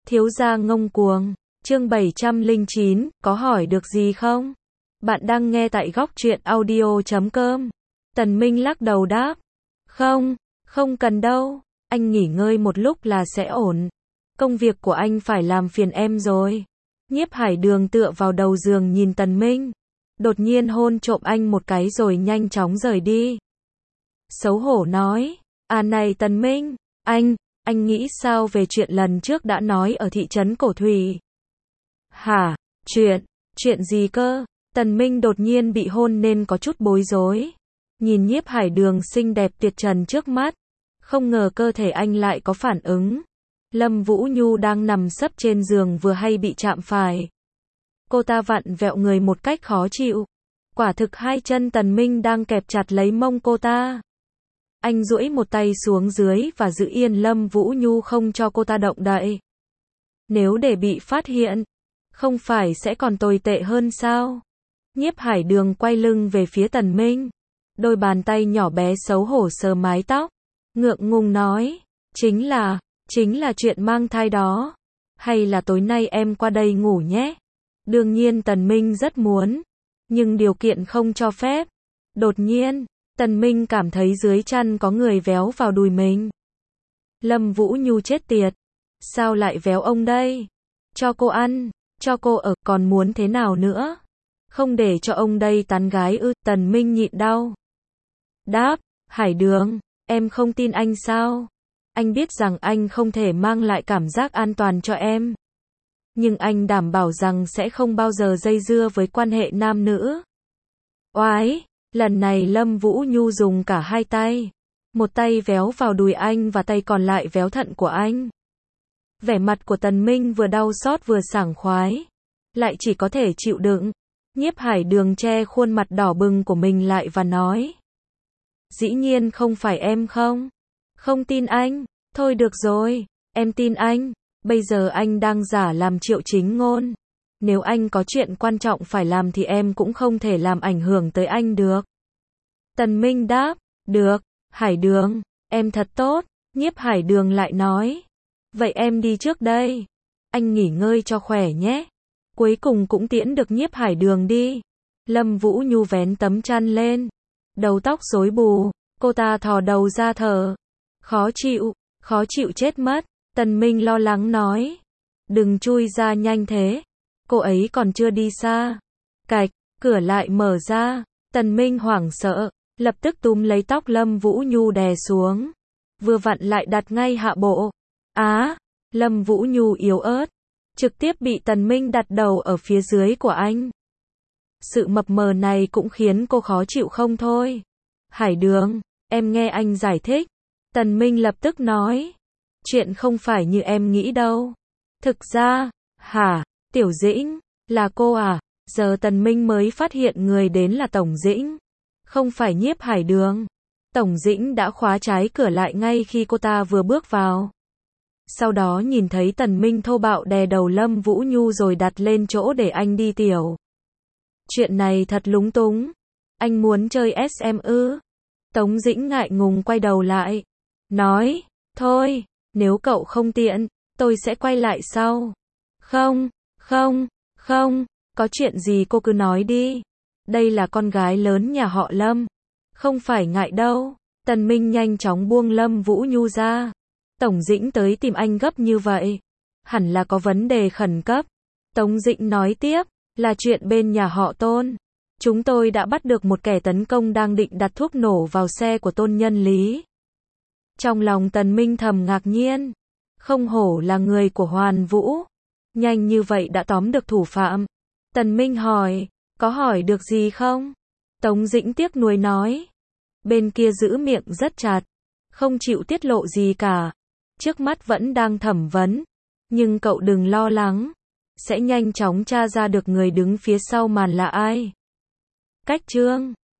Thiếu gia ngông cuồng. Chương 709, có hỏi được gì không? Bạn đang nghe tại góc truyện audio.com. Tần Minh lắc đầu đáp. Không, không cần đâu. Anh nghỉ ngơi một lúc là sẽ ổn. Công việc của anh phải làm phiền em rồi. Nhiếp Hải Đường tựa vào đầu giường nhìn Tần Minh. Đột nhiên hôn trộm anh một cái rồi nhanh chóng rời đi. Xấu hổ nói. À này Tần Minh, anh nghĩ sao về chuyện lần trước đã nói ở thị trấn Cổ Thủy? Hả? Chuyện gì cơ? Tần Minh đột nhiên bị hôn nên có chút bối rối. Nhìn Nhiếp Hải Đường xinh đẹp tuyệt trần trước mắt. Không ngờ cơ thể anh lại có phản ứng. Lâm Vũ Nhu đang nằm sấp trên giường vừa hay bị chạm phải. Cô ta vặn vẹo người một cách khó chịu. Quả thực hai chân Tần Minh đang kẹp chặt lấy mông cô ta. Anh duỗi một tay xuống dưới và giữ yên Lâm Vũ Nhu không cho cô ta động đậy. Nếu để bị phát hiện, không phải sẽ còn tồi tệ hơn sao? Nhiếp Hải Đường quay lưng về phía Tần Minh. Đôi bàn tay nhỏ bé xấu hổ sờ mái tóc. Ngượng ngùng nói. Chính là chuyện mang thai đó. Hay là tối nay em qua đây ngủ nhé? Đương nhiên Tần Minh rất muốn. Nhưng điều kiện không cho phép. Đột nhiên, Tần Minh cảm thấy dưới chăn có người véo vào đùi mình. Lâm Vũ Nhu chết tiệt. Sao lại véo ông đây? Cho cô ăn, cho cô ở, còn muốn thế nào nữa? Không để cho ông đây tán gái ư? Tần Minh nhịn đau. Đáp, Hải Đường, em không tin anh sao? Anh biết rằng anh không thể mang lại cảm giác an toàn cho em. Nhưng anh đảm bảo rằng sẽ không bao giờ dây dưa với quan hệ nam nữ. Oái! Lần này Lâm Vũ Nhu dùng cả hai tay. Một tay véo vào đùi anh và tay còn lại véo thận của anh. Vẻ mặt của Tần Minh vừa đau xót vừa sảng khoái. Lại chỉ có thể chịu đựng. Nhiếp Hải Đường che khuôn mặt đỏ bừng của mình lại và nói. Dĩ nhiên không phải em không? Không tin anh. Thôi được rồi, em tin anh. Bây giờ anh đang giả làm Triệu Chính Ngôn. Nếu anh có chuyện quan trọng phải làm thì em cũng không thể làm ảnh hưởng tới anh được. Tần Minh đáp, được, Hải Đường, em thật tốt. Nhiếp Hải Đường lại nói, vậy em đi trước đây. Anh nghỉ ngơi cho khỏe nhé. Cuối cùng cũng tiễn được Nhiếp Hải Đường đi. Lâm Vũ Nhu vén tấm chăn lên. Đầu tóc rối bù, cô ta thò đầu ra thở. Khó chịu chết mất. Tần Minh lo lắng nói, đừng chui ra nhanh thế. Cô ấy còn chưa đi xa. Cạch, cửa lại mở ra. Tần Minh hoảng sợ, lập tức túm lấy tóc Lâm Vũ Nhu đè xuống. Vừa vặn lại đặt ngay hạ bộ. Lâm Vũ Nhu yếu ớt, trực tiếp bị Tần Minh đặt đầu ở phía dưới của anh. Sự mập mờ này cũng khiến cô khó chịu không thôi. Hải Đường, em nghe anh giải thích. Tần Minh lập tức nói. Chuyện không phải như em nghĩ đâu. Thực ra, hả? Tiểu Dĩnh, là cô à? Giờ Tần Minh mới phát hiện người đến là Tổng Dĩnh. Không phải Nhiếp Hải Đường. Tổng Dĩnh đã khóa trái cửa lại ngay khi cô ta vừa bước vào. Sau đó nhìn thấy Tần Minh thô bạo đè đầu Lâm Vũ Nhu rồi đặt lên chỗ để anh đi tiểu. Chuyện này thật lúng túng. Anh muốn chơi SM ư? Tống Dĩnh ngại ngùng quay đầu lại. Nói, thôi, nếu cậu không tiện, tôi sẽ quay lại sau. Không, có chuyện gì cô cứ nói đi. Đây là con gái lớn nhà họ Lâm. Không phải ngại đâu. Tần Minh nhanh chóng buông Lâm Vũ Nhu ra. Tổng Dĩnh tới tìm anh gấp như vậy. Hẳn là có vấn đề khẩn cấp. Tống Dĩnh nói tiếp, là chuyện bên nhà họ Tôn. Chúng tôi đã bắt được một kẻ tấn công đang định đặt thuốc nổ vào xe của Tôn Nhân Lý. Trong lòng Tần Minh thầm ngạc nhiên. Không hổ là người của Hoàn Vũ. Nhanh như vậy đã tóm được thủ phạm. Tần Minh hỏi, có hỏi được gì không? Tống Dĩnh tiếc nuối nói. Bên kia giữ miệng rất chặt. Không chịu tiết lộ gì cả. Trước mắt vẫn đang thẩm vấn. Nhưng cậu đừng lo lắng. Sẽ nhanh chóng tra ra được người đứng phía sau màn là ai. Cách chương